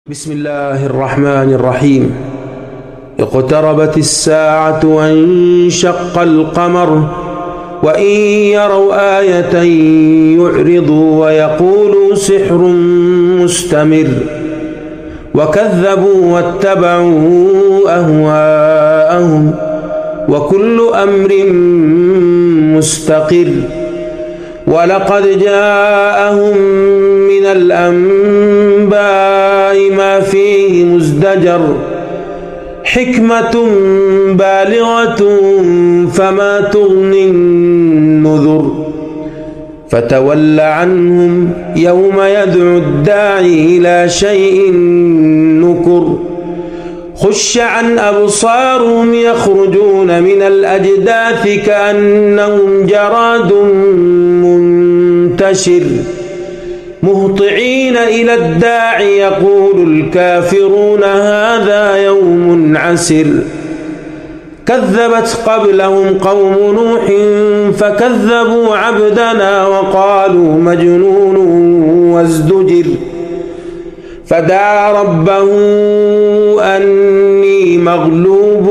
بسم الله الرحمن الرحيم. اقتربت الساعة وانشق القمر وإن يروا آية يعرضوا ويقولوا سحر مستمر وكذبوا واتبعوا أهواءهم وكل أمر مستقر ولقد جاءهم من الأنباء ما فيه مزدجر حكمة بالغة فما تغني النذر فتول عنهم يوم يدعو الداعي إلى شيء نكر خش عن أبصارهم يخرجون من الأجداث كأنهم جراد منتشر مهطعين إلى الداعي يقول الكافرون هذا يوم عسر كذبت قبلهم قوم نوح فكذبوا عبدنا وقالوا مجنون وازدجر فدعا ربه أني مغلوب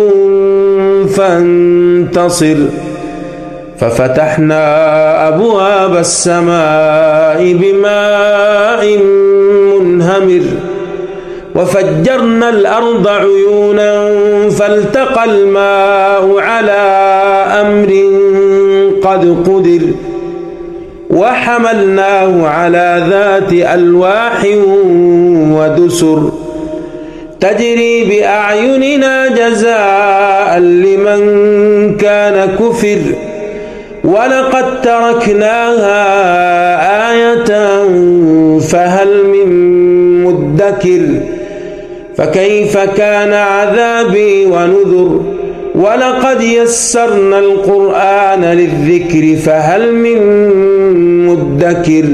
فانتصر ففتحنا أبواب السماء بماء منهمر وفجرنا الأرض عيونا فالتقى الماء على أمر قد قدر وحملناه على ذات ألواح ودسر تجري بأعيننا جزاء لمن كان كفر ولقد تركناها آية فهل من مدكر فكيف كان عذابي ونذر ولقد يسرنا القرآن للذكر فهل من مدكر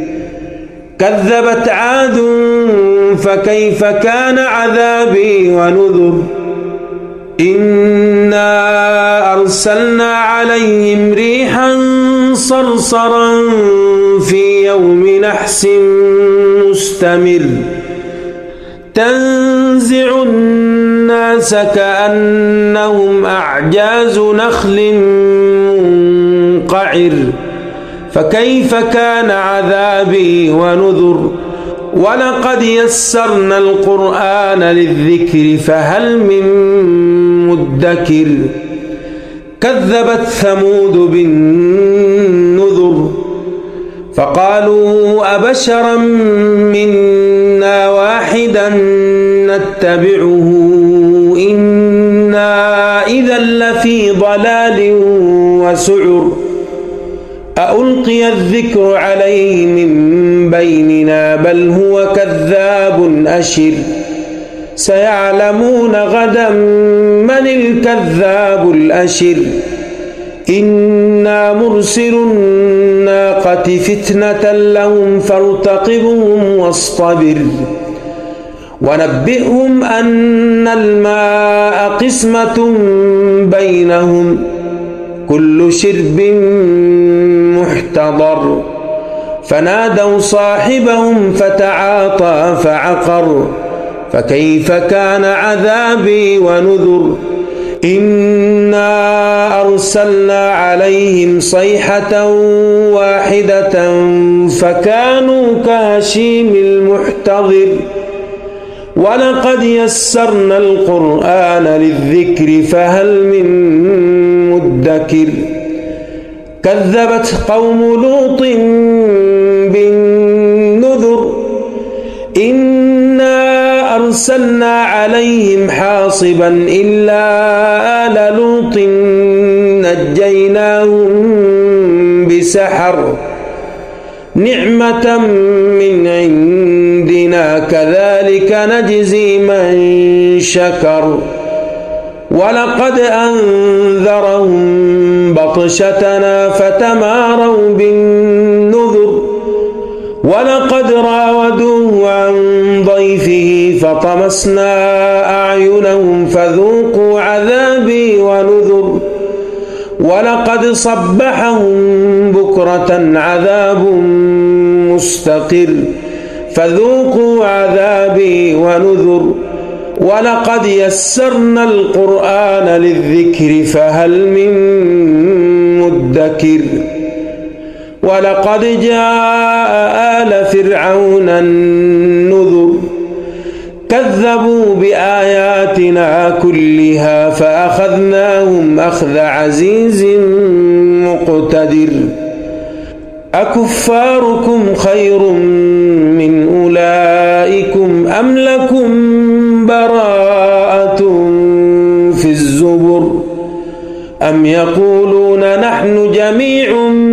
كذبت عاد فكيف كان عذابي ونذر إنا أرسلنا عليهم ريحا صرصرا في يوم نحس مستمر تنزع الناس كأنهم أعجاز نخل منقعر فكيف كان عذابي ونذر ولقد يسرنا القرآن للذكر فهل من مدكر كذبت ثمود بالنذر فقالوا أبشرا منا واحدا نتبعه إنا إذا لفي ضلال وسعر أألقي الذكر عليه من بيننا بل هو كذاب أشر سيعلمون غدا من الكذاب الأشر إنا مرسل الناقة فتنة لهم فارتقبهم واصطبر ونبئهم أن الماء قسمة بينهم كل شرب محتضر فنادوا صاحبهم فتعاطى فعقر فكيف كان عذابي ونذر إنا أرسلنا عليهم صيحة واحدة فكانوا كهشيم المحتضر ولقد يسرنا القرآن للذكر فهل من مدكر كذبت قوم لوط بالنذر إنا أرسلنا عليهم حاصبا إلا آل لوط نجيناهم بسحر نعمة من عندنا كذلك نجزي من شكر ولقد أنذرهم بطشتنا فتماروا بالنذر ولقد راودوه عن ضيفه فطمسنا أعينهم فذوقوا عذابي ونذر ولقد صبحهم بكرة عذاب مستقر فذوقوا عذابي ونذر ولقد يسرنا القرآن للذكر فهل من مدكر ولقد جاء آل فرعون النذر كذبوا بآياتنا كلها فأخذناهم أخذ عزيز مقتدر أكفاركم خير من أولئكم أم لكم براءة في الزبر أم يقولون نحن جميع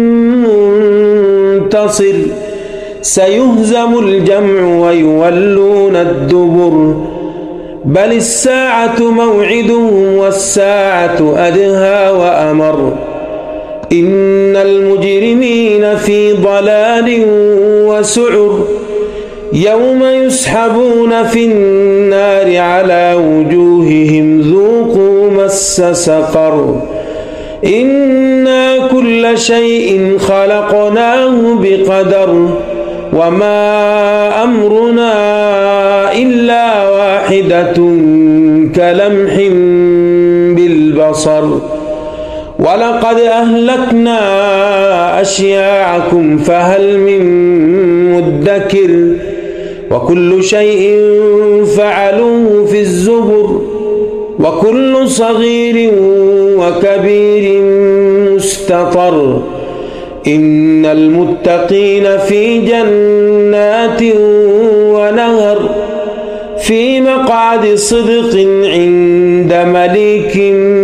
منتصر سيهزم الجمع ويولون الدبر بل الساعة موعدهم والساعة أدهى وأمر إن المجرمين في ضلال وسعر يوم يسحبون في النار على وجوههم ذوقوا مس سقر إنا كل شيء خلقناه بقدر وما أمرنا إلا واحدة كلمح بالبصر ولقد أهلكنا أشياعكم فهل من مدكر وكل شيء فعلوه في الزبر وكل صغير وكبير مستطر إن المتقين في جنات ونهر في مقعد صدق عند مليك